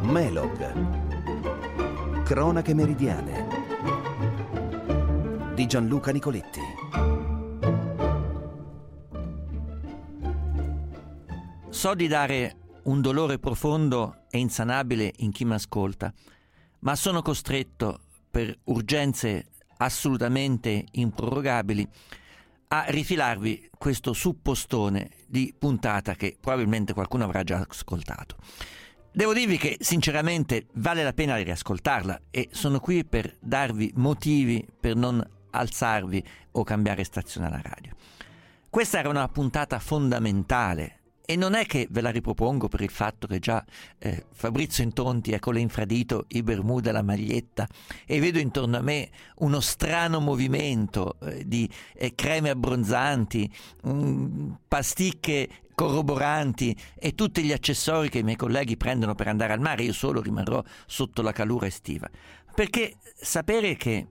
Melog. Cronache meridiane di Gianluca Nicoletti. So di dare un dolore profondo e insanabile in chi mi ascolta, ma sono costretto, per urgenze assolutamente improrogabili, a rifilarvi questo suppostone di puntata che probabilmente qualcuno avrà già ascoltato. Devo dirvi che sinceramente vale la pena riascoltarla e sono qui per darvi motivi per non alzarvi o cambiare stazione alla radio. Questa era una puntata fondamentale e non è che ve la ripropongo per il fatto che già Fabrizio Intonti è con le infradito, i bermuda e la maglietta e vedo intorno a me uno strano movimento di creme abbronzanti, pasticche corroboranti e tutti gli accessori che i miei colleghi prendono per andare al mare. Io solo rimarrò sotto la calura estiva, perché sapere che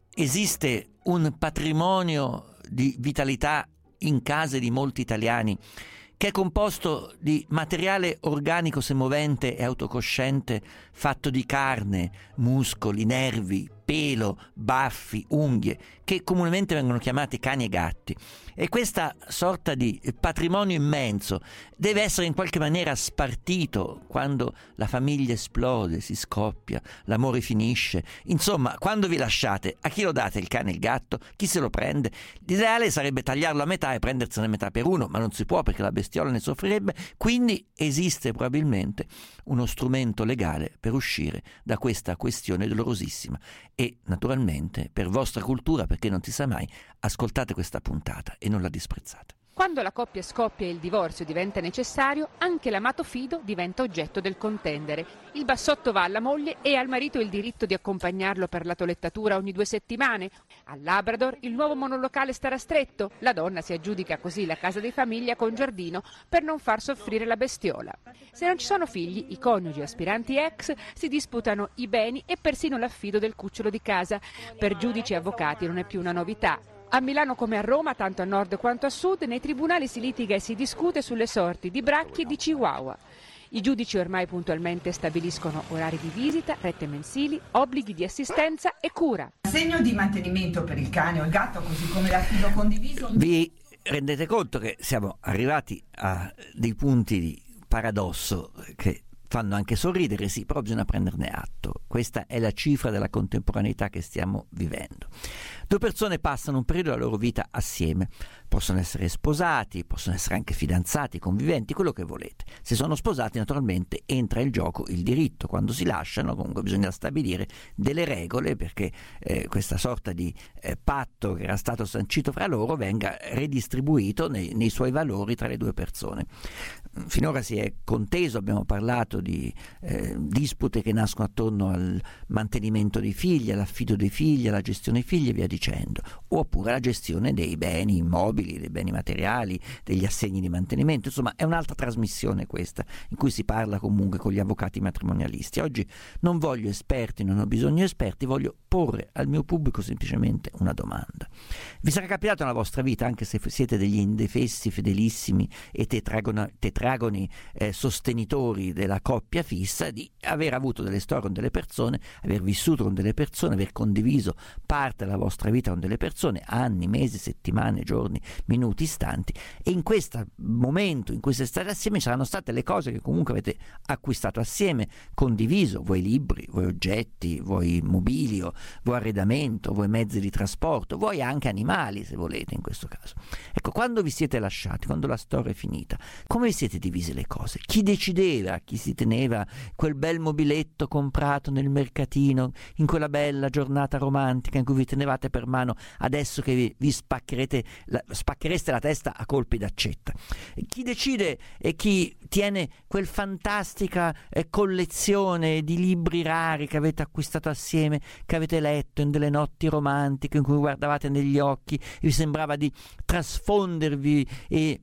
esiste un patrimonio di vitalità in case di molti italiani che è composto di materiale organico semovente e autocosciente fatto di carne, muscoli, nervi, pelo, baffi, unghie, che comunemente vengono chiamati cani e gatti. E questa sorta di patrimonio immenso deve essere in qualche maniera spartito quando la famiglia esplode, si scoppia, l'amore finisce. Insomma, quando vi lasciate, a chi lo date il cane e il gatto? Chi se lo prende? L'ideale sarebbe tagliarlo a metà e prendersene metà per uno, ma non si può perché la bestiola ne soffrirebbe, quindi esiste probabilmente uno strumento legale per uscire da questa questione dolorosissima. E naturalmente, per vostra cultura, perché non si sa mai, ascoltate questa puntata e non la disprezzate. Quando la coppia scoppia e il divorzio diventa necessario, anche l'amato fido diventa oggetto del contendere. Il bassotto va alla moglie e al marito il diritto di accompagnarlo per la toelettatura ogni 2 settimane. Al Labrador il nuovo monolocale starà stretto. La donna si aggiudica così la casa di famiglia con giardino per non far soffrire la bestiola. Se non ci sono figli, i coniugi aspiranti ex si disputano i beni e persino l'affido del cucciolo di casa. Per giudici e avvocati non è più una novità. A Milano come a Roma, tanto a nord quanto a sud, nei tribunali si litiga e si discute sulle sorti di bracchi e di chihuahua. I giudici ormai puntualmente stabiliscono orari di visita, rette mensili, obblighi di assistenza e cura. Assegno di mantenimento per il cane o il gatto, così come l'affido condiviso. Vi rendete conto che siamo arrivati a dei punti di paradosso che fanno anche sorridere, sì, però bisogna prenderne atto. Questa è la cifra della contemporaneità che stiamo vivendo. 2 persone passano un periodo della loro vita assieme, possono essere sposati, possono essere anche fidanzati, conviventi, quello che volete. Se sono sposati, naturalmente entra in gioco il diritto. Quando si lasciano, comunque bisogna stabilire delle regole perché questa sorta di patto che era stato sancito fra loro venga redistribuito nei suoi valori tra le 2 persone. Finora si è conteso, abbiamo parlato di dispute che nascono attorno al mantenimento dei figli, all'affido dei figli, alla gestione dei figli e via dicendo, oppure alla gestione dei beni immobili, dei beni materiali, degli assegni di mantenimento. Insomma, è un'altra trasmissione questa, in cui si parla comunque con gli avvocati matrimonialisti. Oggi non voglio esperti, non ho bisogno di esperti, voglio porre al mio pubblico semplicemente una domanda. Vi sarà capitato nella vostra vita, anche se siete degli indefessi, fedelissimi e tetragoni sostenitori della coppia fissa, di aver avuto delle storie con delle persone, aver vissuto con delle persone, aver condiviso parte della vostra vita con delle persone, anni, mesi, settimane, giorni, minuti, istanti, e in questo momento in cui siete stati assieme saranno state le cose che comunque avete acquistato assieme, condiviso, vuoi libri, vuoi oggetti, vuoi mobilio, vuoi arredamento, vuoi mezzi di trasporto, vuoi anche animali se volete in questo caso. Ecco, quando vi siete lasciati, quando la storia è finita, come vi siete divise le cose? Chi decideva, chi si teneva quel bel mobiletto comprato nel mercatino in quella bella giornata romantica in cui vi tenevate per mano, adesso che vi spacchereste la testa a colpi d'accetta? Chi decide e chi tiene quel fantastica collezione di libri rari che avete acquistato assieme, che avete letto in delle notti romantiche in cui guardavate negli occhi e vi sembrava di trasfondervi e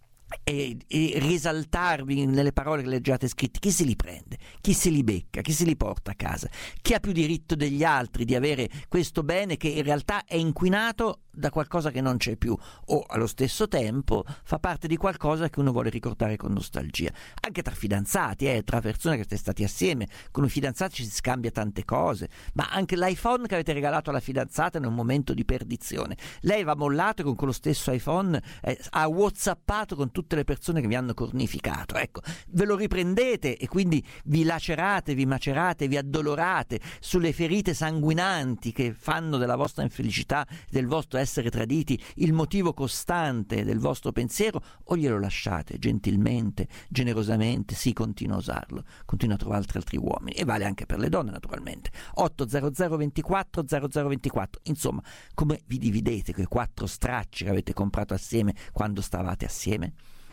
risaltarvi nelle parole che leggiate scritte? Chi se li prende? Chi se li becca? Chi se li porta a casa? Chi ha più diritto degli altri di avere questo bene che in realtà è inquinato da qualcosa che non c'è più, o allo stesso tempo fa parte di qualcosa che uno vuole ricordare con nostalgia. Anche tra fidanzati, tra persone che siete stati assieme, con i fidanzati ci si scambia tante cose, ma anche l'iPhone che avete regalato alla fidanzata in un momento di perdizione, lei va mollato e con quello stesso iPhone ha whatsappato con tutte le persone che vi hanno cornificato. Ecco, ve lo riprendete e quindi vi lacerate, vi macerate, vi addolorate sulle ferite sanguinanti che fanno della vostra infelicità, del vostro essere traditi, il motivo costante del vostro pensiero, o glielo lasciate gentilmente, generosamente, sì, continua a usarlo, continua a trovare altri uomini, e vale anche per le donne naturalmente. 800 24 0024. Insomma, come vi dividete quei 4 stracci che avete comprato assieme quando stavate assieme?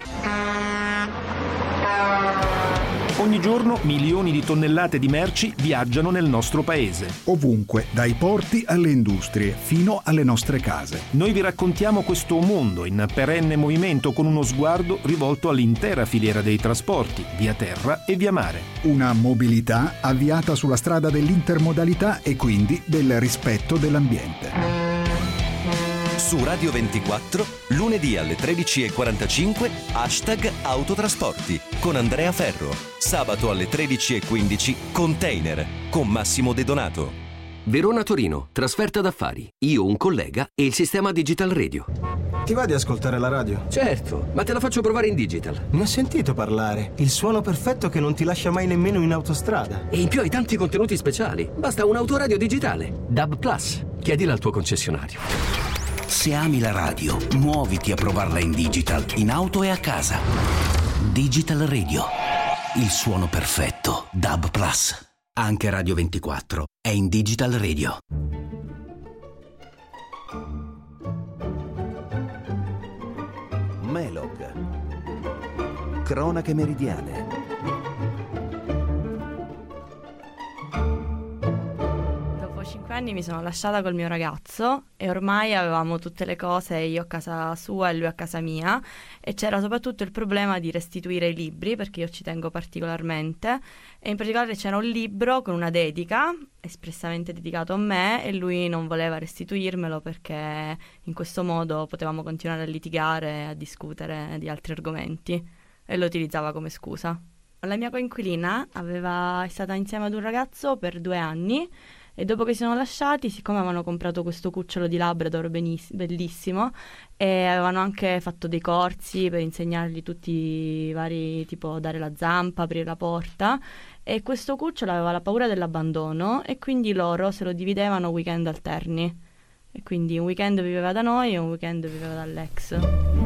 Ogni giorno milioni di tonnellate di merci viaggiano nel nostro paese. Ovunque, dai porti alle industrie, fino alle nostre case. Noi vi raccontiamo questo mondo in perenne movimento, con uno sguardo rivolto all'intera filiera dei trasporti, via terra e via mare. Una mobilità avviata sulla strada dell'intermodalità e quindi del rispetto dell'ambiente. Su Radio 24, lunedì alle 13:45, #autotrasporti con Andrea Ferro. Sabato alle 13:15, Container con Massimo De Donato. Verona-Torino, trasferta d'affari. Io, un collega e il sistema Digital Radio. Ti va di ascoltare la radio? Certo, ma te la faccio provare in digital. Ne ho sentito parlare. Il suono perfetto che non ti lascia mai nemmeno in autostrada. E in più hai tanti contenuti speciali. Basta un autoradio digitale. DAB+. Chiedila al tuo concessionario. Se ami la radio, muoviti a provarla in digital, in auto e a casa. Digital Radio. Il suono perfetto. DAB+. Anche Radio 24 è in Digital Radio. Melog. Cronache meridiane. Dopo 5 anni mi sono lasciata col mio ragazzo e ormai avevamo tutte le cose, io a casa sua e lui a casa mia, e c'era soprattutto il problema di restituire i libri, perché io ci tengo particolarmente, e in particolare c'era un libro con una dedica espressamente dedicato a me e lui non voleva restituirmelo perché in questo modo potevamo continuare a litigare, a discutere di altri argomenti, e lo utilizzava come scusa. La mia coinquilina è stata insieme ad un ragazzo per 2 anni e dopo che si sono lasciati, siccome avevano comprato questo cucciolo di Labrador bellissimo e avevano anche fatto dei corsi per insegnargli tutti i vari, tipo dare la zampa, aprire la porta, e questo cucciolo aveva la paura dell'abbandono e quindi loro se lo dividevano weekend alterni, e quindi un weekend viveva da noi e un weekend viveva dall'ex.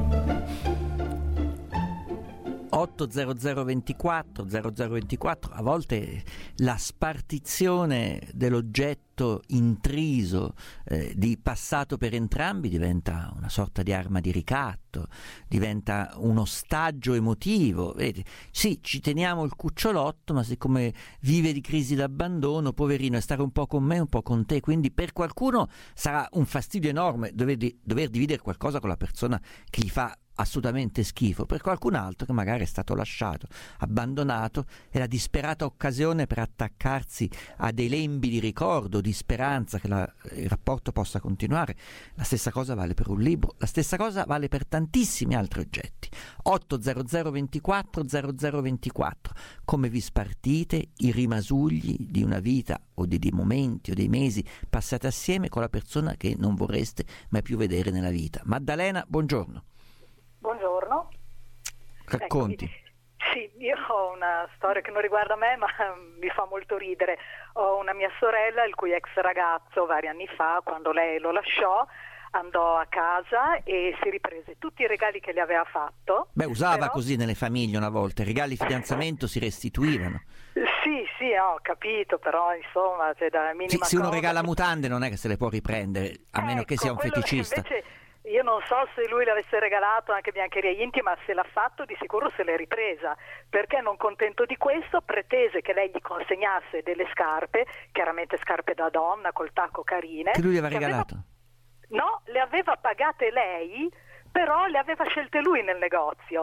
80024 0024. A volte la spartizione dell'oggetto intriso di passato per entrambi diventa una sorta di arma di ricatto, diventa un ostaggio emotivo. Vedete? Sì, ci teniamo il cucciolotto, ma siccome vive di crisi d'abbandono, poverino, è stare un po' con me, un po' con te, quindi per qualcuno sarà un fastidio enorme dover dividere qualcosa con la persona che gli fa assolutamente schifo. Per qualcun altro che magari è stato lasciato, abbandonato, è la disperata occasione per attaccarsi a dei lembi di ricordo, di speranza che il rapporto possa continuare. La stessa cosa vale per un libro, la stessa cosa vale per tantissimi altri oggetti. 80024 0024. Come vi spartite i rimasugli di una vita o di dei momenti o dei mesi passati assieme con la persona che non vorreste mai più vedere nella vita? Maddalena, buongiorno. Buongiorno. Racconti. Eccomi. Sì, io ho una storia che non riguarda me, ma mi fa molto ridere. Ho una mia sorella il cui ex ragazzo vari anni fa, quando lei lo lasciò, andò a casa e si riprese tutti i regali che le aveva fatto. Beh, usava così nelle famiglie una volta, i regali di fidanzamento si restituivano. Sì, ho capito, però insomma c'è da minima se uno cosa. regala mutande non è che se le può riprendere, a meno che sia un feticista. Invece, io non so se lui le avesse regalato anche biancheria intima, se l'ha fatto di sicuro se l'è ripresa, perché non contento di questo pretese che lei gli consegnasse delle scarpe, chiaramente scarpe da donna col tacco carine. Che lui gli aveva regalato? No, le aveva pagate lei, però le aveva scelte lui nel negozio.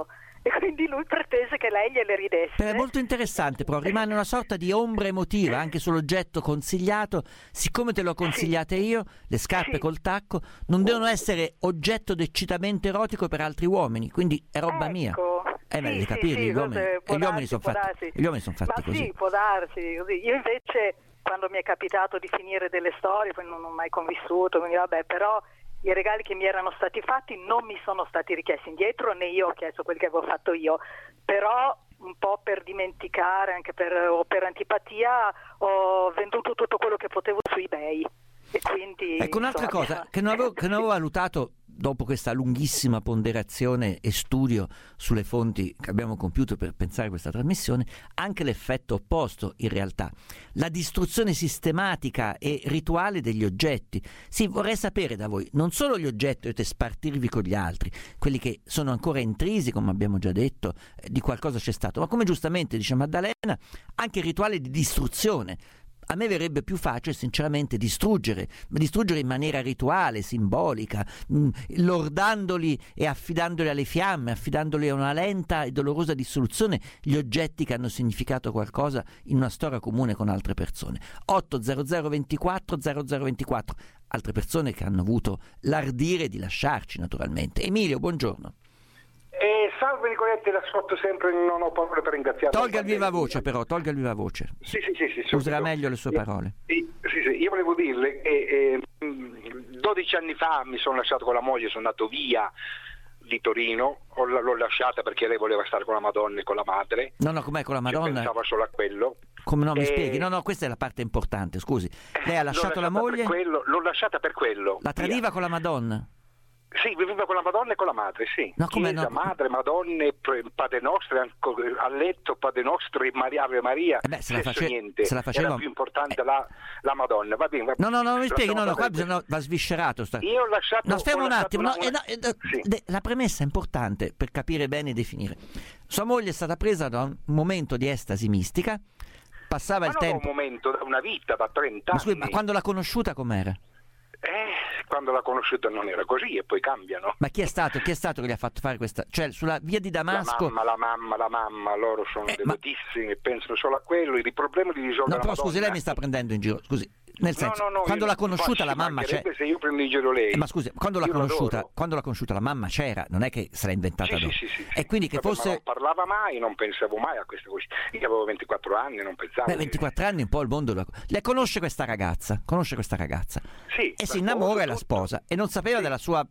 E quindi lui pretese che lei gliele ridesse. È molto interessante, però rimane una sorta di ombra emotiva anche sull'oggetto consigliato. Siccome te l'ho consigliate io, le scarpe col tacco non devono essere oggetto d'eccitamento erotico per altri uomini, quindi è roba mia. Devi capire, gli uomini sono fatti Ma così. Sì, può darsi così. Io invece, quando mi è capitato di finire delle storie, poi non ho mai convissuto, quindi vabbè, però i regali che mi erano stati fatti non mi sono stati richiesti indietro, né io ho chiesto quelli che avevo fatto io, però un po' per dimenticare, anche o per antipatia, ho venduto tutto quello che potevo su eBay. E quindi, ecco, un'altra cosa che non avevo valutato dopo questa lunghissima ponderazione e studio sulle fonti che abbiamo compiuto per pensare a questa trasmissione, anche l'effetto opposto in realtà, la distruzione sistematica e rituale degli oggetti. Sì, vorrei sapere da voi, non solo gli oggetti dovete spartirvi con gli altri, quelli che sono ancora intrisi, come abbiamo già detto, di qualcosa c'è stato, ma come giustamente dice Maddalena, anche il rituale di distruzione. A me verrebbe più facile sinceramente distruggere in maniera rituale, simbolica, lordandoli e affidandoli alle fiamme, affidandoli a una lenta e dolorosa dissoluzione gli oggetti che hanno significato qualcosa in una storia comune con altre persone. 80024 0024, altre persone che hanno avuto l'ardire di lasciarci naturalmente. Emilio, buongiorno. Salve Nicoletti, l'ascolto sempre, non ho parole per ringraziarlo. Tolga il viva voce però, tolga il viva voce. Sì. Userà meglio le sue parole. Sì, io volevo dirle che 12 anni fa mi sono lasciato con la moglie, sono andato via di Torino, l'ho lasciata perché lei voleva stare con la Madonna e con la madre. No, com'è con la Madonna? Pensava solo a quello. Come no, mi spieghi? No, questa è la parte importante, scusi. Lei ha lasciato la moglie? L'ho lasciata per quello. La tradiva con la Madonna? Sì, viveva con la Madonna e con la madre, sì. No, come Chiesa, no? Madre, Madonne, Padre Nostro, a letto, Padre Nostro, Ave Maria, se la faceva... Era più importante la Madonna, va bene. No, mi spieghi, qua va sviscerato. Io ho lasciato... No, fermo un attimo, la premessa è importante per capire bene e definire. Sua moglie è stata presa da un momento di estasi mistica, passava il tempo... da un momento, da una vita, da 30 anni. Ma scusi, ma quando l'ha conosciuta com'era? Quando l'ha conosciuta non era così e poi cambiano. Ma chi è stato che gli ha fatto fare questa? Cioè sulla via di Damasco? La mamma, loro sono devotissimi e pensano solo a quello, il problema di risolvere. No, però scusi, lei mi sta prendendo in giro, scusi. Nel senso, quando l'ha conosciuta la mamma c'era. Se io prendo in giro lei. Ma scusi, quando l'ha conosciuta la mamma c'era, non è che se l'ha inventata dopo. Sì. E quindi che fosse. Ma non parlava mai, non pensavo mai a queste cose. Io avevo 24 anni, non pensavo. 24 anni un po' il mondo lei conosce questa ragazza. Sì. E si innamora e la sposa e non sapeva della sua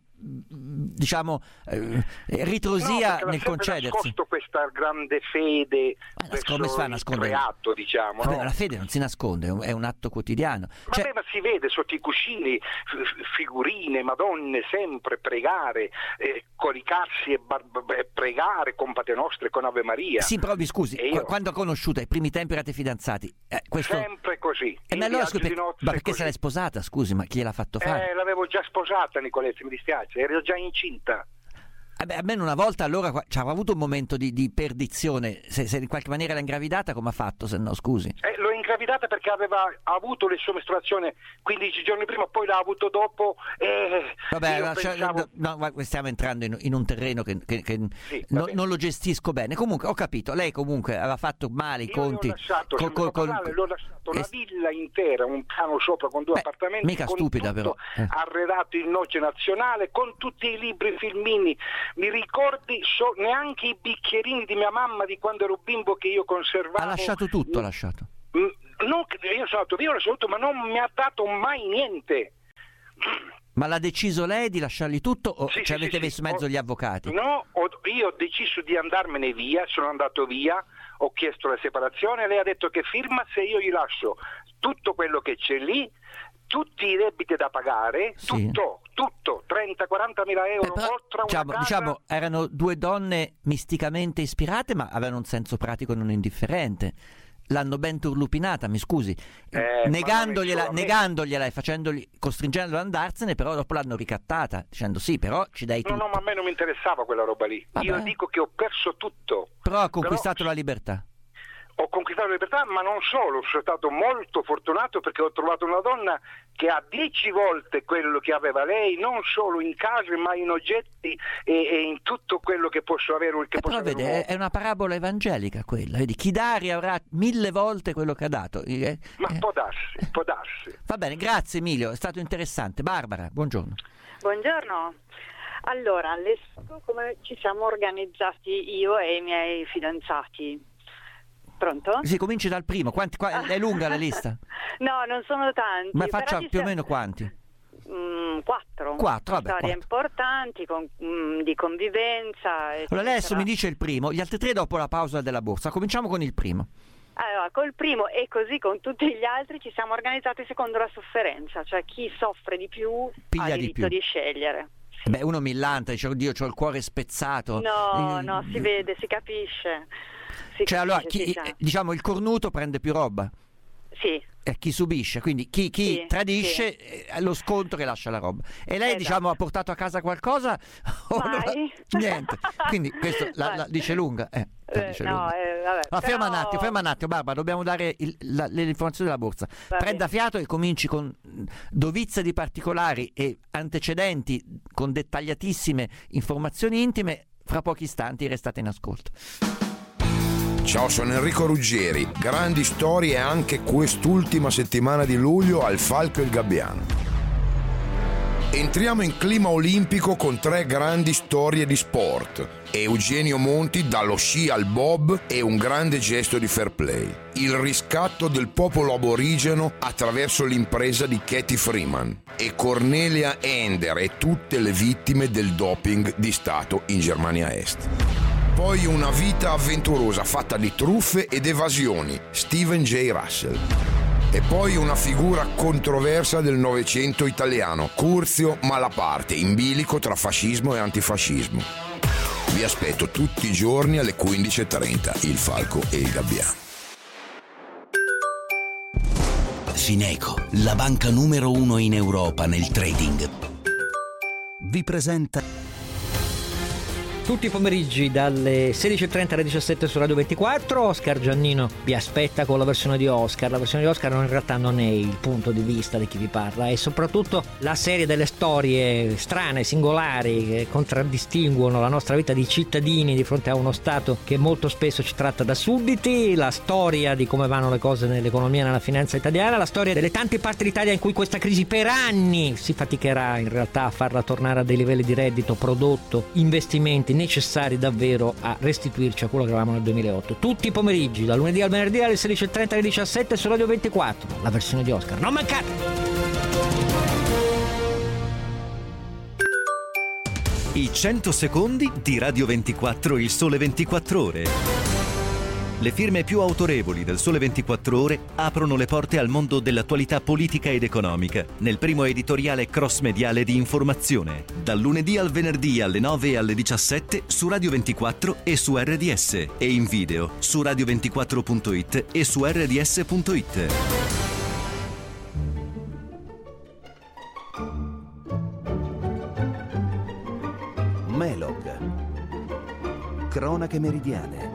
ritrosia nel concedersi. Ha nascosto questa grande fede come si fa a nascondere? Creato, diciamo. Vabbè, la fede non si nasconde, è un atto quotidiano. Ma si vede sotto i cuscini figurine, Madonne, sempre pregare, coricarsi e pregare con Padre Nostro e con Ave Maria. Sì, però mi scusi, quando ha conosciuto ai primi tempi erate fidanzati, sempre così. Ma allora perché se l'è sposata, scusi, ma chi gliel'ha fatto fare? L'avevo già sposata, Nicoletti, mi dispiace, ero già incinta. Almeno una volta allora c'aveva avuto un momento di perdizione, se in qualche maniera l'ha ingravidata, come ha fatto, se no, scusi? L'ho ingravidata perché aveva avuto le sue mestruazioni 15 giorni prima, poi l'ha avuto dopo. Stiamo entrando in un terreno che non lo gestisco bene. Comunque ho capito, lei comunque aveva fatto male i conti. L'ho lasciato una villa intera, un piano sopra con 2 appartamenti, mica con stupida tutto però arredato in noce nazionale, con tutti i libri, filmini. Mi ricordi neanche i bicchierini di mia mamma di quando ero bimbo che io conservavo. Ha lasciato tutto, io sono andato via, ma non mi ha dato mai niente. Ma l'ha deciso lei di lasciargli tutto o ci avete messo in mezzo gli avvocati? No, io ho deciso di andarmene via, sono andato via, ho chiesto la separazione, lei ha detto che firma se io gli lascio tutto quello che c'è lì, tutti i debiti da pagare, tutto, 30-40 mila euro, oltre a una casa. Diciamo, erano 2 donne misticamente ispirate, ma avevano un senso pratico non indifferente. L'hanno ben turlupinata, mi scusi, negandogliela e costringendola ad andarsene, però dopo l'hanno ricattata, dicendo sì, però ci dai tutto. No, ma a me non mi interessava quella roba lì. Io dico che ho perso tutto. Però ha conquistato la libertà. ho conquistato la libertà, ma non solo, sono stato molto fortunato perché ho trovato una donna che ha 10 volte quello che aveva lei, non solo in case ma in oggetti e in tutto quello che posso avere. Però vede, è una parabola evangelica quella, vedi, chi dà avrà 1000 volte quello che ha dato. Ma può darsi. Va bene, grazie Emilio, è stato interessante. Barbara, buongiorno. Buongiorno. Allora, come ci siamo organizzati io e i miei fidanzati? Pronto? Sì, cominci dal primo. È lunga la lista? No, non sono tanti. Ma faccia più o meno quanti? 4. 4, vabbè. Storie importanti, di convivenza. Allora lei adesso mi dice il primo, gli altri 3 dopo la pausa della borsa. Cominciamo con il primo. Allora, col primo e così con tutti gli altri ci siamo organizzati secondo la sofferenza, cioè chi soffre di più ha diritto di scegliere. Beh, uno millanta, dice, oddio, c'ho il cuore spezzato. No, si vede, si capisce. Allora, diciamo, il cornuto prende più roba. Sì. E chi subisce, quindi chi tradisce è lo sconto che lascia la roba. E lei, diciamo, ha portato a casa qualcosa? Niente. Quindi questo la dice lunga. Vabbè, ma ferma un attimo, Barbara, dobbiamo dare le informazioni della borsa. Prenda fiato e cominci con dovizia di particolari e antecedenti con dettagliatissime informazioni intime. Fra pochi istanti restate in ascolto. Ciao, sono Enrico Ruggeri. Grandi storie anche quest'ultima settimana di luglio al Falco e il Gabbiano. Entriamo in clima olimpico con 3 grandi storie di sport. Eugenio Monti dallo sci al bob e un grande gesto di fair play. Il riscatto del popolo aborigeno attraverso l'impresa di Katie Freeman. E Cornelia Ender e tutte le vittime del doping di Stato in Germania Est. Poi una vita avventurosa fatta di truffe ed evasioni, Steven J. Russell. E poi una figura controversa del Novecento italiano, Curzio Malaparte, in bilico tra fascismo e antifascismo. Vi aspetto tutti i giorni alle 15:30, il Falco e il Gabbiano. Fineco, la banca numero 1 in Europa nel trading, vi presenta tutti i pomeriggi dalle 16:30 alle 17 su Radio 24. Oscar Giannino vi aspetta con la versione di Oscar. La versione di Oscar in realtà non è il punto di vista di chi vi parla, è soprattutto la serie delle storie strane, singolari, che contraddistinguono la nostra vita di cittadini di fronte a uno Stato che molto spesso ci tratta da sudditi, la storia di come vanno le cose nell'economia e nella finanza italiana, la storia delle tante parti d'Italia in cui questa crisi per anni si faticherà in realtà a farla tornare a dei livelli di reddito, prodotto, investimenti necessari davvero a restituirci a quello che avevamo nel 2008. Tutti i pomeriggi, dal lunedì al venerdì alle 16:30 alle 17 su Radio 24. La versione di Oscar, non mancate! I 100 secondi di Radio 24, il Sole 24 Ore. Le firme più autorevoli del Sole 24 Ore aprono le porte al mondo dell'attualità politica ed economica nel primo editoriale cross-mediale di informazione, dal lunedì al venerdì alle 9 e alle 17 su Radio 24 e su RDS e in video su radio24.it e su rds.it. Melog. Cronache meridiane.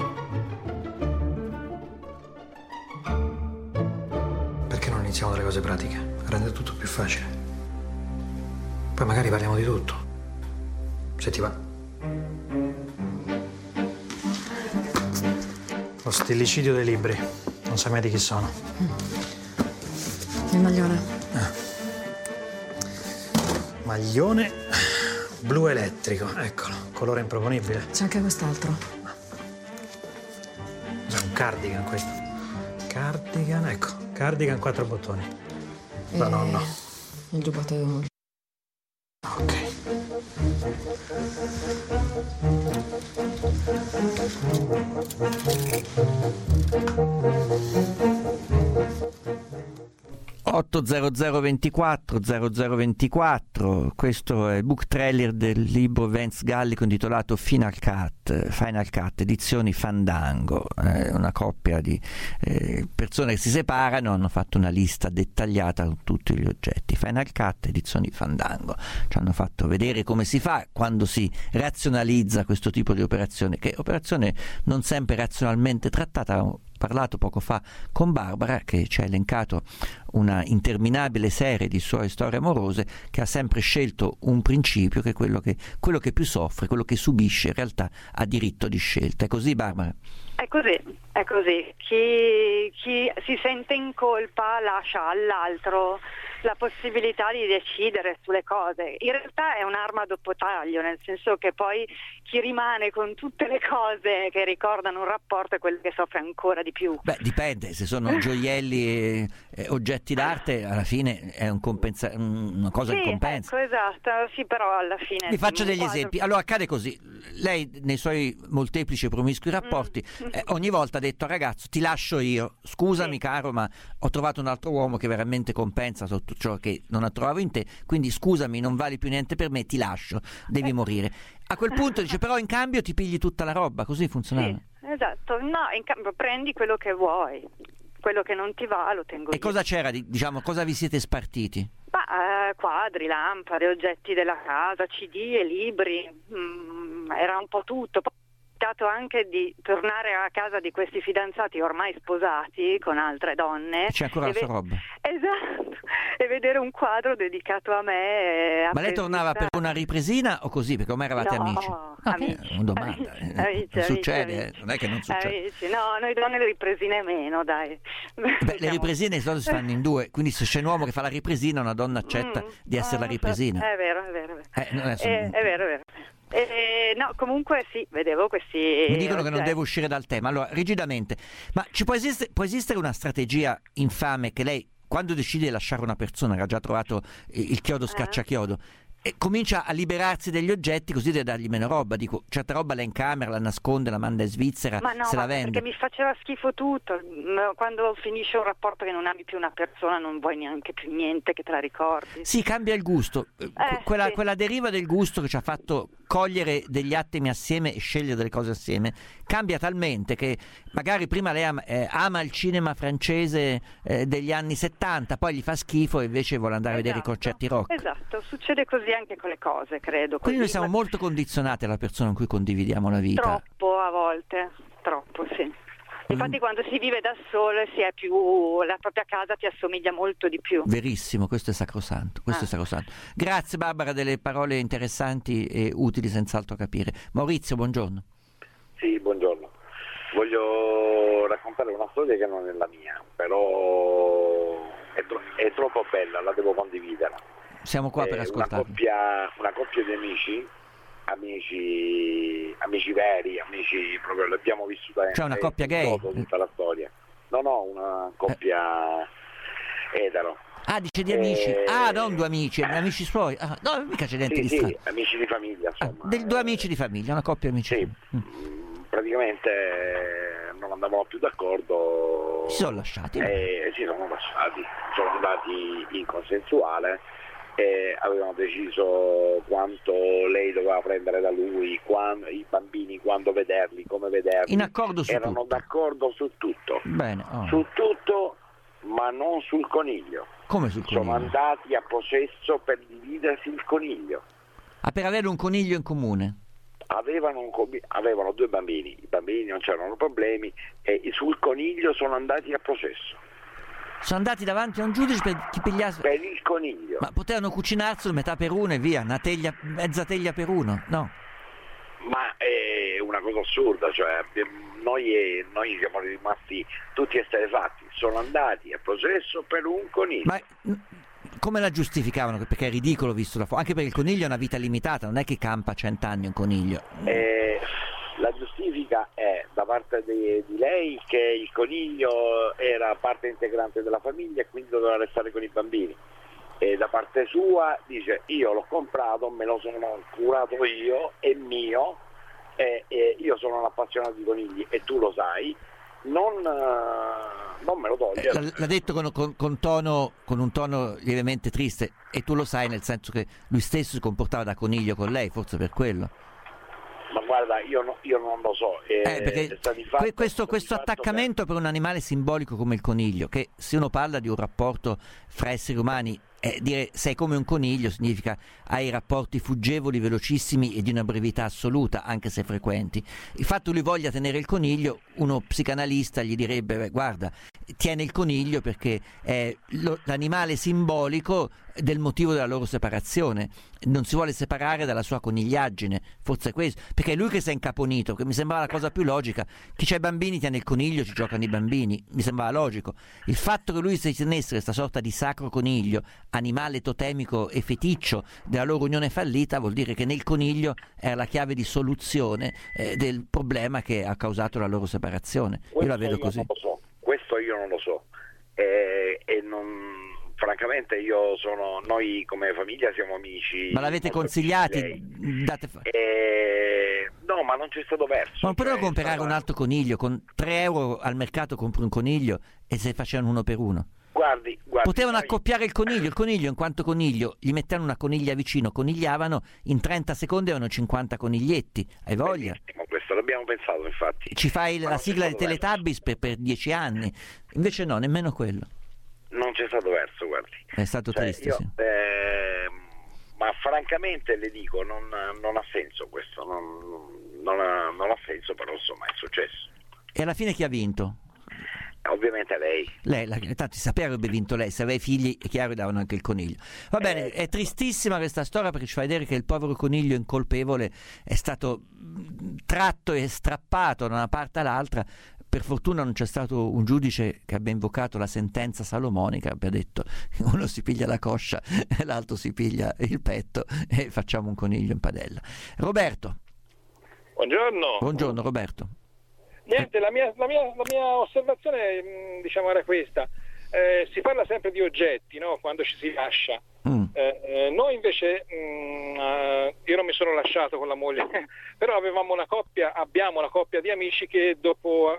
Perché non iniziamo dalle cose pratiche? Rende tutto più facile. Poi magari parliamo di tutto. Se ti va. Lo stillicidio dei libri. Non sai mai di chi sono. Il maglione. Maglione blu elettrico. Eccolo. Colore improponibile. C'è anche quest'altro. È un cardigan questo. Cardigan, ecco. Cardigan 4 bottoni. Da nonno. Il giubbotto. Ok. .0024 questo è il book trailer del libro Vance Gallico intitolato Final Cut, edizioni Fandango, una coppia di persone che si separano, hanno fatto una lista dettagliata con tutti gli oggetti. Final Cut, edizioni Fandango, ci hanno fatto vedere come si fa quando si razionalizza questo tipo di operazione, che operazione non sempre razionalmente trattata, parlato poco fa con Barbara, che ci ha elencato una interminabile serie di sue storie amorose, che ha sempre scelto un principio, che è quello che più soffre, quello che subisce, in realtà ha diritto di scelta. È così, Barbara? È così. Chi si sente in colpa lascia all'altro la possibilità di decidere sulle cose. In realtà è un'arma a doppio taglio, nel senso che poi chi rimane con tutte le cose che ricordano un rapporto è quello che soffre ancora di più. Beh, dipende, se sono gioielli e oggetti d'arte, alla fine è una cosa che compensa. Ecco, esatto, sì, però alla fine... Vi faccio degli esempi. Allora, accade così: lei nei suoi molteplici e promiscui rapporti ogni volta ha detto al ragazzo: ti lascio io, scusami caro, ma ho trovato un altro uomo che veramente compensa tutto ciò che non trovavo in te, quindi scusami, non vali più niente per me, ti lascio, devi morire. A quel punto dice: però in cambio ti pigli tutta la roba. Così funzionava? Sì, esatto. No, in cambio prendi quello che vuoi, quello che non ti va lo tengo io. E cosa c'era, cosa vi siete spartiti? Quadri, lampade, oggetti della casa, CD e libri, era un po' tutto. Poi ho cercato anche di tornare a casa di questi fidanzati ormai sposati con altre donne. C'è ancora la sua roba? Esatto, e vedere un quadro dedicato a me. Ma lei tornava per una ripresina o così? Perché ormai eravate amici? Amici. Una domanda. Amici, succede, amici. Non è che non succede. Amici. No, noi donne le ripresine meno, dai. Beh, le ripresine di solito si fanno in due, quindi se c'è un uomo che fa la ripresina, una donna accetta di essere la ripresina. È vero. È vero. No, comunque sì, vedevo questi... Mi dicono che non devo uscire dal tema. Allora, rigidamente, ma può esistere una strategia infame che lei, quando decide di lasciare una persona che ha già trovato il chiodo scacciachiodo, e comincia a liberarsi degli oggetti così da dargli meno roba? Dico, certa roba la incamera, la nasconde, la manda in Svizzera, se la vende. Perché mi faceva schifo tutto. Quando finisce un rapporto che non ami più una persona non vuoi neanche più niente che te la ricordi. Sì, cambia il gusto. Quella deriva del gusto che ci ha fatto cogliere degli attimi assieme e scegliere delle cose assieme cambia talmente che magari prima lei ama il cinema francese degli anni 70, poi gli fa schifo e invece vuole andare a vedere i concerti rock. Esatto, succede così anche con le cose, credo. Quindi noi siamo molto condizionati alla persona con cui condividiamo la vita. Troppo a volte, troppo, sì. Infatti quando si vive da solo si è più, la propria casa ti assomiglia molto di più. Verissimo, questo è sacrosanto, è sacrosanto. Grazie Barbara delle parole interessanti e utili senz'altro a capire. Maurizio, buongiorno. Sì, buongiorno. Voglio raccontare una storia che non è la mia, però è troppo bella, la devo condividere. Siamo qua per ascoltarla. Una coppia di amici veri, amici proprio, l'abbiamo vissuta. Cioè una coppia gay? Tutta la storia. No, una coppia etero. Ah, dice di amici. Non due amici, amici suoi. No, mica c'è niente di strano. Sì, amici di famiglia, insomma. Due amici di famiglia, una coppia amici. Sì. Praticamente non andavamo più d'accordo. Si sono lasciati? Si sono lasciati, sono andati in consensuale e avevano deciso quanto lei doveva prendere da lui, i bambini, quando vederli, come vederli. In accordo su Erano tutto. d'accordo su tutto. Bene. Su tutto, ma non sul coniglio. Come sul coniglio? Sono andati a possesso per dividersi il coniglio. Per avere un coniglio in comune? Avevano due bambini, i bambini non c'erano problemi e sul coniglio sono andati a possesso. Sono andati davanti a un giudice per chi pigliasse... Per il coniglio. Ma potevano cucinarselo metà per uno e via, mezza teglia per uno, no? Ma è una cosa assurda, cioè noi siamo rimasti tutti esterefatti, sono andati a possesso per un coniglio. Ma come la giustificavano? Perché è ridicolo visto da fuori, anche perché il coniglio ha una vita limitata, non è che campa 100 anni un coniglio. La giustifica è da parte di lei che il coniglio era parte integrante della famiglia e quindi doveva restare con i bambini, e da parte sua dice: io l'ho comprato, me lo sono curato io, è mio, e io sono un appassionato di conigli e tu lo sai, non me lo toglie. L'ha detto con un tono lievemente triste, e tu lo sai, nel senso che lui stesso si comportava da coniglio con lei, forse per quello. Ma guarda, io non lo so. Perché questo attaccamento per un animale simbolico come il coniglio, che se uno parla di un rapporto fra esseri umani dire sei come un coniglio significa hai rapporti fuggevoli, velocissimi e di una brevità assoluta, anche se frequenti. Il fatto che lui voglia tenere il coniglio, uno psicanalista gli direbbe guarda, tiene il coniglio perché è l'animale simbolico del motivo della loro separazione, non si vuole separare dalla sua conigliaggine, forse è questo, perché è lui che si è incaponito, che mi sembrava la cosa più logica. Chi c'ha i bambini tiene il coniglio, ci giocano i bambini, mi sembrava logico. Il fatto che lui si tenesse questa sorta di sacro coniglio, animale totemico e feticcio della loro unione fallita, vuol dire che nel coniglio era la chiave di soluzione del problema che ha causato la loro separazione. Io la vedo così. Questo io non lo so, francamente noi come famiglia siamo amici. Ma l'avete consigliati? No, ma non c'è stato verso. Ma non potevano comprare un altro coniglio, con 3 euro al mercato compri un coniglio e se facevano uno per uno. Guardi, potevano accoppiare il coniglio in quanto coniglio, gli mettevano una coniglia vicino, conigliavano, in 30 secondi avevano 50 coniglietti, hai voglia? Questo l'abbiamo pensato, infatti. Ci fai la sigla di Teletubbies per 10 anni, invece no, nemmeno quello. Non c'è stato verso, guardi. È stato triste, sì. Ma francamente le dico, non ha senso questo, non ha senso, però insomma è successo. E alla fine chi ha vinto? Ovviamente lei. Tanto si sapeva che avrebbe vinto lei, se aveva figli è chiaro che davano anche il coniglio. Va bene, è tristissima questa storia perché ci fa vedere che il povero coniglio incolpevole è stato tratto e strappato da una parte all'altra. Per fortuna non c'è stato un giudice che abbia invocato la sentenza salomonica, abbia detto uno si piglia la coscia e l'altro si piglia il petto e facciamo un coniglio in padella. Roberto. Buongiorno. Buongiorno Roberto. Niente, la mia osservazione diciamo era questa. Si parla sempre di oggetti, no? Quando ci si lascia. Noi invece io non mi sono lasciato con la moglie però abbiamo una coppia di amici che dopo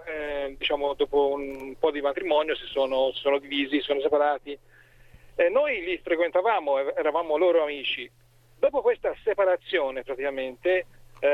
un po' di matrimonio si sono divisi, si sono separati. Noi li frequentavamo, eravamo loro amici. Dopo questa separazione praticamente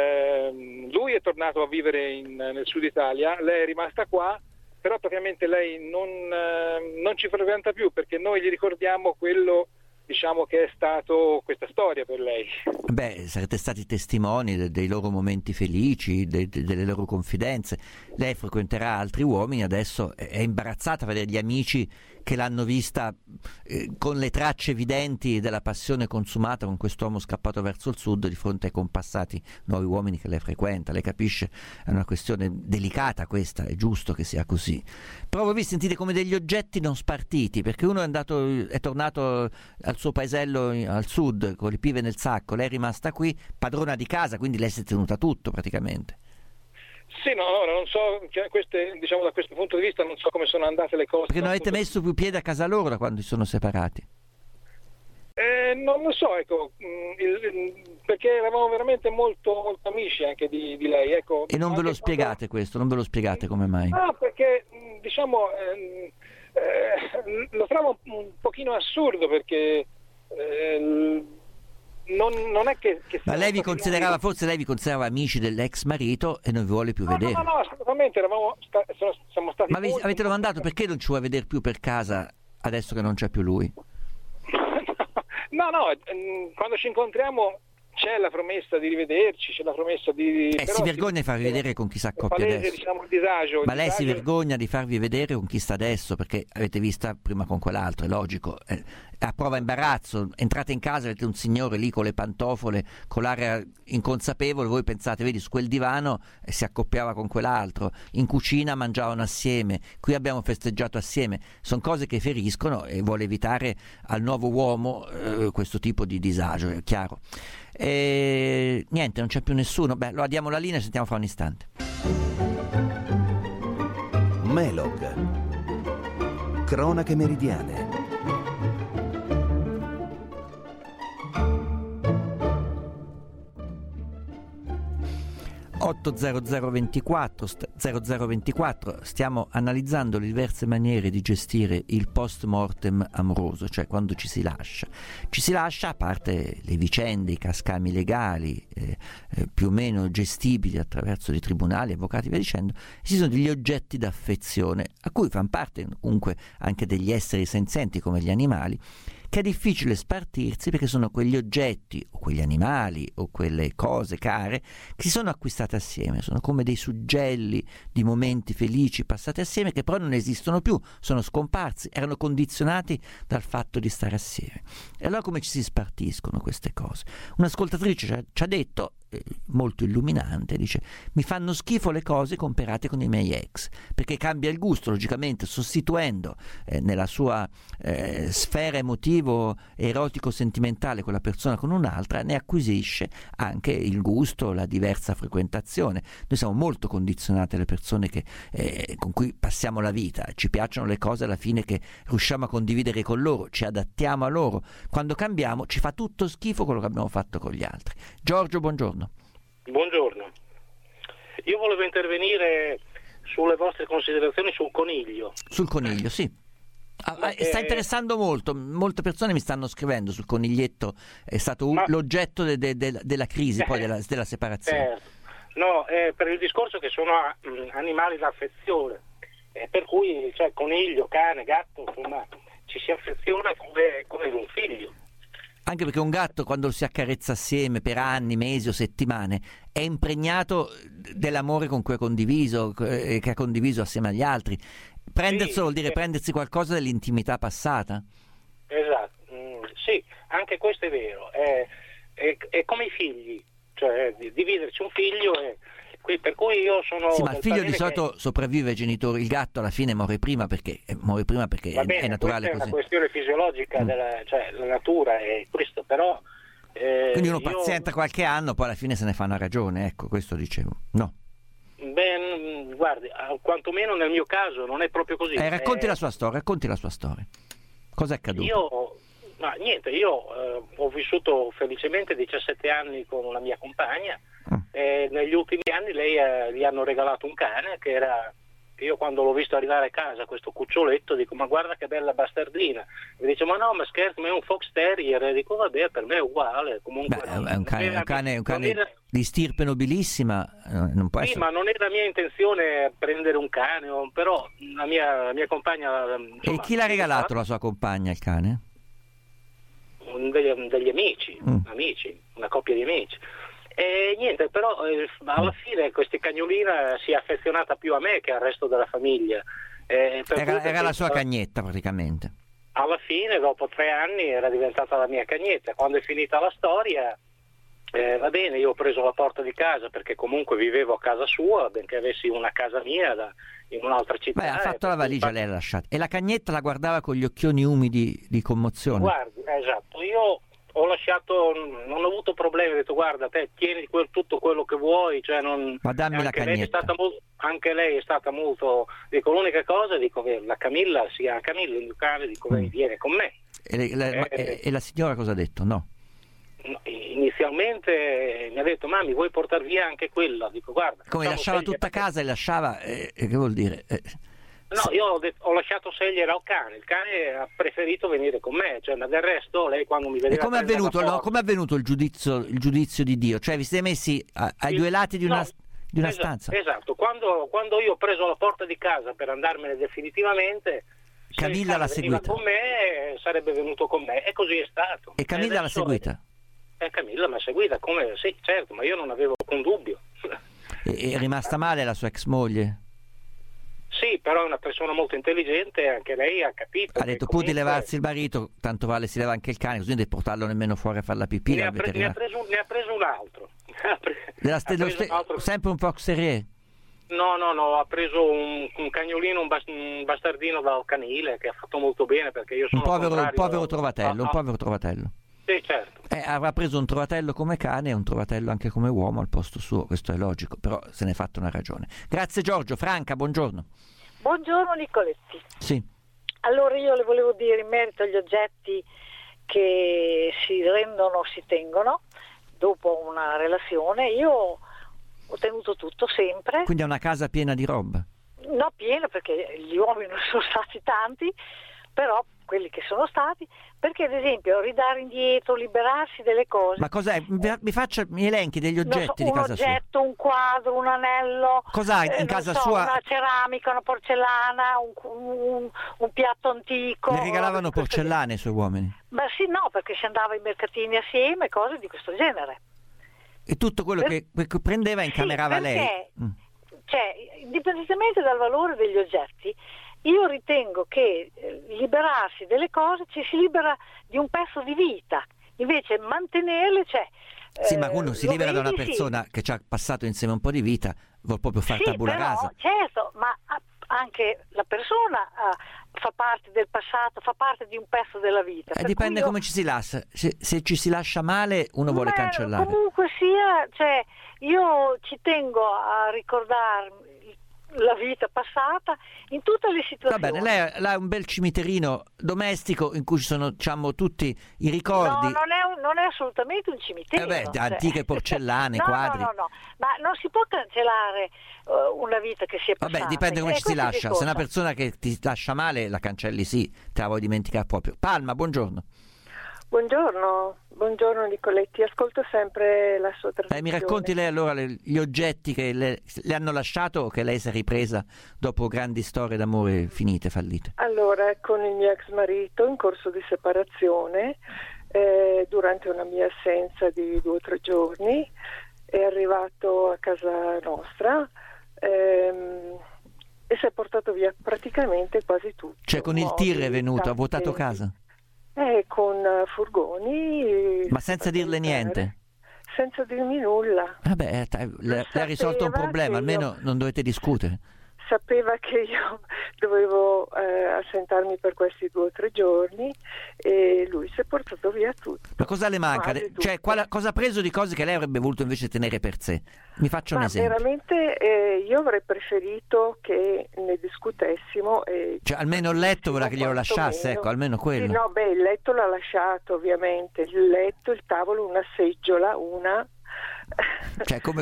lui è tornato a vivere nel sud Italia, lei è rimasta qua, però praticamente lei non ci frequenta più perché noi gli ricordiamo quello diciamo che è stato questa storia per lei. Beh, sarete stati testimoni dei loro momenti felici, delle loro confidenze. Lei frequenterà altri uomini, adesso è imbarazzata a vedere gli amici che l'hanno vista con le tracce evidenti della passione consumata con quest'uomo scappato verso il sud di fronte ai compassati nuovi uomini che lei frequenta. Lei capisce, è una questione delicata questa, è giusto che sia così. Però voi sentite come degli oggetti non spartiti, perché uno è tornato al suo paesello al sud con le pive nel sacco, lei è rimasta qui padrona di casa, quindi lei si è tenuta tutto praticamente. Sì, no, non so, diciamo da questo punto di vista non so come sono andate le cose. Perché non avete messo più piede a casa loro da quando si sono separati? Non lo so, ecco, perché eravamo veramente molto, molto amici anche di lei. Ecco. E non ve lo spiegate questo? Non ve lo spiegate come mai? No, perché diciamo lo trovo un pochino assurdo perché non è che ma lei vi considerava, forse lei vi considerava amici dell'ex marito e non vi vuole più vedere? No, assolutamente, siamo stati. Ma avete domandato perché non ci vuole vedere più per casa adesso che non c'è più lui? No, quando ci incontriamo c'è la promessa di rivederci, c'è la promessa di... si vergogna di farvi vedere con chi si accoppia adesso. Diciamo, il disagio, ma lei si vergogna di farvi vedere con chi sta adesso, perché avete vista prima con quell'altro, è logico. A prova imbarazzo, entrate in casa, avete un signore lì con le pantofole, con l'aria inconsapevole, voi pensate, vedi, su quel divano si accoppiava con quell'altro, in cucina mangiavano assieme, qui abbiamo festeggiato assieme. Sono cose che feriscono e vuole evitare al nuovo uomo questo tipo di disagio, è chiaro. Niente, non c'è più nessuno. Beh, lo diamo la linea e sentiamo fra un istante. Melog. Cronache meridiane. 80024 stiamo analizzando le diverse maniere di gestire il post mortem amoroso, cioè quando ci si lascia, a parte le vicende, i cascami legali più o meno gestibili attraverso i tribunali, avvocati e via dicendo, ci sono degli oggetti d'affezione a cui fanno parte comunque anche degli esseri senzienti come gli animali, che è difficile spartirsi perché sono quegli oggetti o quegli animali o quelle cose care che si sono acquistate assieme, sono come dei suggelli di momenti felici passati assieme che però non esistono più, sono scomparsi, erano condizionati dal fatto di stare assieme. E allora come ci si spartiscono queste cose? Un'ascoltatrice ci ha detto, molto illuminante, dice: mi fanno schifo le cose comprate con i miei ex, perché cambia il gusto, logicamente sostituendo nella sua sfera emotivo erotico sentimentale quella persona con un'altra, ne acquisisce anche il gusto, la diversa frequentazione. Noi siamo molto condizionate alle persone con cui passiamo la vita, ci piacciono le cose alla fine che riusciamo a condividere con loro, ci adattiamo a loro. Quando cambiamo ci fa tutto schifo quello che abbiamo fatto con gli altri. Giorgio, buongiorno. Buongiorno, io volevo intervenire sulle vostre considerazioni sul coniglio. Sul coniglio, sì. Sta interessando molto, molte persone mi stanno scrivendo sul coniglietto, è stato l'oggetto della crisi, poi della separazione. No, per il discorso che sono animali d'affezione, per cui cioè, coniglio, cane, gatto, insomma, ci si affeziona come un figlio. Anche perché un gatto, quando si accarezza assieme per anni, mesi o settimane, è impregnato dell'amore con cui ha condiviso, che ha condiviso assieme agli altri. Prenderselo vuol dire prendersi qualcosa dell'intimità passata. Esatto, sì, anche questo è vero. È come i figli, cioè dividerci un figlio per cui io sono... Sì, ma il figlio di solito sopravvive ai genitori, il gatto alla fine muore prima perché è naturale così. È una questione fisiologica, cioè la natura è questo, però... Quindi uno pazienta qualche anno, poi alla fine se ne fa una ragione, ecco, questo dicevo. No. Beh, guardi, quantomeno nel mio caso non è proprio così. Racconti la sua storia. Cosa è accaduto? Io ho vissuto felicemente 17 anni con una mia compagna e negli ultimi anni gli hanno regalato un cane che era... Io quando l'ho visto arrivare a casa, questo cuccioletto, dico: ma guarda che bella bastardina. Mi dice: ma no, ma scherzo, ma è un fox terrier. E dico: vabbè, per me è uguale. Comunque è un cane di stirpe nobilissima, non può essere... ma non è la mia intenzione prendere un cane, però la mia compagna... Insomma, e chi l'ha regalato la sua compagna, il cane? Degli amici, una coppia di amici. E niente, però alla fine questa cagnolina si è affezionata più a me che al resto della famiglia. Era la sua cagnetta praticamente. Alla fine, dopo 3 anni, era diventata la mia cagnetta. Quando è finita la storia, va bene, io ho preso la porta di casa perché comunque vivevo a casa sua, benché avessi una casa mia in un'altra città. Ha fatto la valigia, lei l'ha lasciata. E la cagnetta la guardava con gli occhioni umidi di commozione. Guardi, esatto, io... ho lasciato, non ho avuto problemi, ho detto: guarda, te tieni tutto quello che vuoi, cioè non... Ma dammi la cagnetta. Anche lei è stata molto... Dico, l'unica cosa, dico, la Camilla, si chiama Camilla, il mio cane, dico, viene con me. E la signora cosa ha detto? No? Inizialmente mi ha detto: mami, vuoi portare via anche quella? Dico: guarda... Come lasciava tutta casa e lasciava... che vuol dire? No, io ho lasciato scegliere al cane, il cane ha preferito venire con me, cioè, ma del resto lei quando mi vedeva... E come è avvenuto il giudizio di Dio? Cioè vi siete messi ai due lati di una stanza? Esatto, quando io ho preso la porta di casa per andarmene definitivamente, Camilla l'ha seguita con me, sarebbe venuto con me, e così è stato. E Camilla l'ha seguita? Camilla mi ha seguita, come? Sì, certo, ma io non avevo alcun dubbio. È rimasta male la sua ex moglie? Sì, però è una persona molto intelligente e anche lei ha capito. Ha detto: pur di levarsi il marito, tanto vale si leva anche il cane, così non deve portarlo nemmeno fuori a fare la pipì. Ne ha preso un altro. Sempre un fox terrier? No, ha preso un cagnolino, un bastardino dal canile che ha fatto molto bene, perché io sono un povero trovatello. Sì, certo. Avrà preso un trovatello come cane e un trovatello anche come uomo al posto suo, questo è logico, però se ne è fatto una ragione. Grazie Giorgio. Franca, buongiorno. Buongiorno Nicoletti. Sì. Allora io le volevo dire in merito agli oggetti che si rendono, si tengono dopo una relazione. Io ho tenuto tutto sempre. Quindi è una casa piena di roba? No, piena, perché gli uomini non sono stati tanti, però quelli che sono stati, perché ad esempio ridare indietro, liberarsi delle cose. Ma cos'è? Mi elenchi degli oggetti di casa sua. Un oggetto, un quadro, un anello. Cos'ha in casa sua? Una ceramica, una porcellana, un piatto antico. Le regalavano porcellane ai suoi uomini? Ma sì, no, perché si andava ai mercatini assieme, cose di questo genere. E tutto quello che prendeva incamerava lei? Cioè, indipendentemente dal valore degli oggetti, io ritengo che liberarsi delle cose ci si libera di un pezzo di vita, invece mantenerle, sì, ma uno si libera da una persona che ci ha passato insieme un po' di vita, vuol proprio far tabula rasa. Certo, ma anche la persona fa parte del passato, fa parte di un pezzo della vita. Dipende come ci si lascia. Se ci si lascia male, uno vuole cancellare. Comunque sia, io ci tengo a ricordarmi la vita passata in tutte le situazioni. Va bene, lei ha un bel cimiterino domestico in cui ci sono, diciamo, tutti i ricordi. No, non è assolutamente un cimitero. Antiche porcellane, quadri. No, ma non si può cancellare una vita che si è passata. Vabbè, dipende come ci si lascia. Se è una persona che ti lascia male, la cancelli, sì, te la vuoi dimenticare proprio. Palma, buongiorno. Buongiorno Nicoletti, ascolto sempre la sua trasmissione. Mi racconti lei allora gli oggetti che le hanno lasciato o che lei si è ripresa dopo grandi storie d'amore finite, fallite? Allora, con il mio ex marito in corso di separazione, durante una mia assenza di 2 o 3 giorni, è arrivato a casa nostra e si è portato via praticamente quasi tutto. Cioè con il tir è venuto, ha vuotato casa? Con furgoni. Ma senza dirle niente? Senza dirmi nulla. Vabbè, le ha risolto un problema, almeno non dovete discutere. Sapeva che io dovevo assentarmi per questi 2 o 3 giorni e lui si è portato via tutto. Ma cosa le manca? Cioè, cosa ha preso di cose che lei avrebbe voluto invece tenere per sé? Mi faccia un esempio. Veramente io avrei preferito che ne discutessimo. Cioè, almeno il letto voleva che glielo lasciasse, ecco, almeno quello. Sì, no, il letto l'ha lasciato ovviamente, il letto, il tavolo, una seggiola, cioè come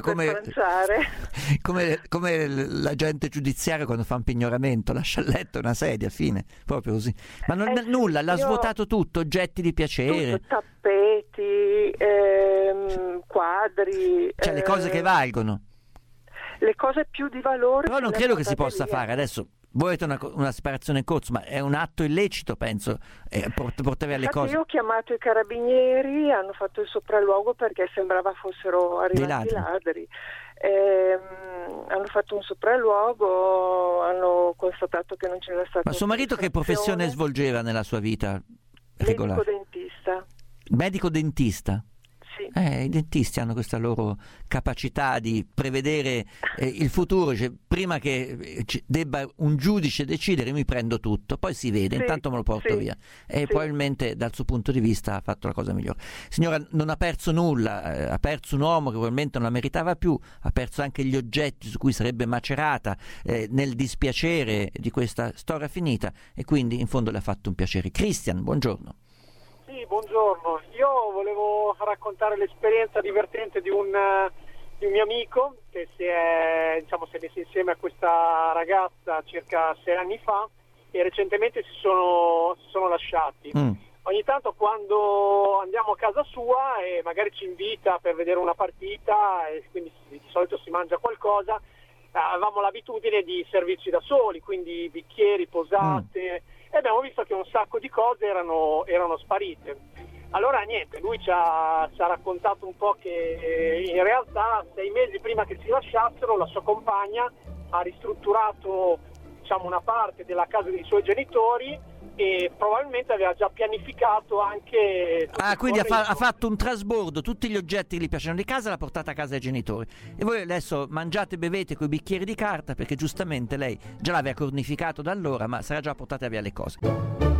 l'agente giudiziario quando fa un pignoramento lascia il letto e una sedia, fine, proprio così. Ma nulla, l'ha svuotato tutto, oggetti di piacere, tutto, tappeti, quadri, cioè le cose che valgono, le cose più di valore. Però non credo che si possa fare adesso. Voi avete una separazione in corso, ma è un atto illecito, penso, portavi alle cose. Io ho chiamato i carabinieri, hanno fatto il sopralluogo perché sembrava fossero arrivati ladri. Hanno fatto un sopralluogo, hanno constatato che non c'era stato. Ma suo marito che professione svolgeva nella sua vita regolare? Medico dentista? Sì. I dentisti hanno questa loro capacità di prevedere il futuro, cioè, prima che debba un giudice decidere mi prendo tutto, poi si vede, intanto me lo porto via, e probabilmente dal suo punto di vista ha fatto la cosa migliore. Signora, non ha perso nulla, ha perso un uomo che probabilmente non la meritava più, ha perso anche gli oggetti su cui sarebbe macerata nel dispiacere di questa storia finita, e quindi in fondo le ha fatto un piacere. Cristian, buongiorno. Sì, buongiorno. Io volevo raccontare l'esperienza divertente di un mio amico che si è messo insieme a questa ragazza circa 6 anni fa e recentemente si sono lasciati. Ogni tanto quando andiamo a casa sua e magari ci invita per vedere una partita e quindi di solito si mangia qualcosa, avevamo l'abitudine di servirci da soli, quindi bicchieri, posate, e abbiamo visto che un sacco di cose erano sparite. Allora niente, lui ci ha raccontato un po' che in realtà 6 mesi prima che si lasciassero la sua compagna ha ristrutturato una parte della casa dei suoi genitori e probabilmente aveva già pianificato anche quindi ha fatto un trasbordo, tutti gli oggetti che gli piacciono di casa l'ha portata a casa ai genitori, e voi adesso mangiate e bevete coi bicchieri di carta perché giustamente lei già l'aveva cornificato da allora, ma sarà già portata via le cose.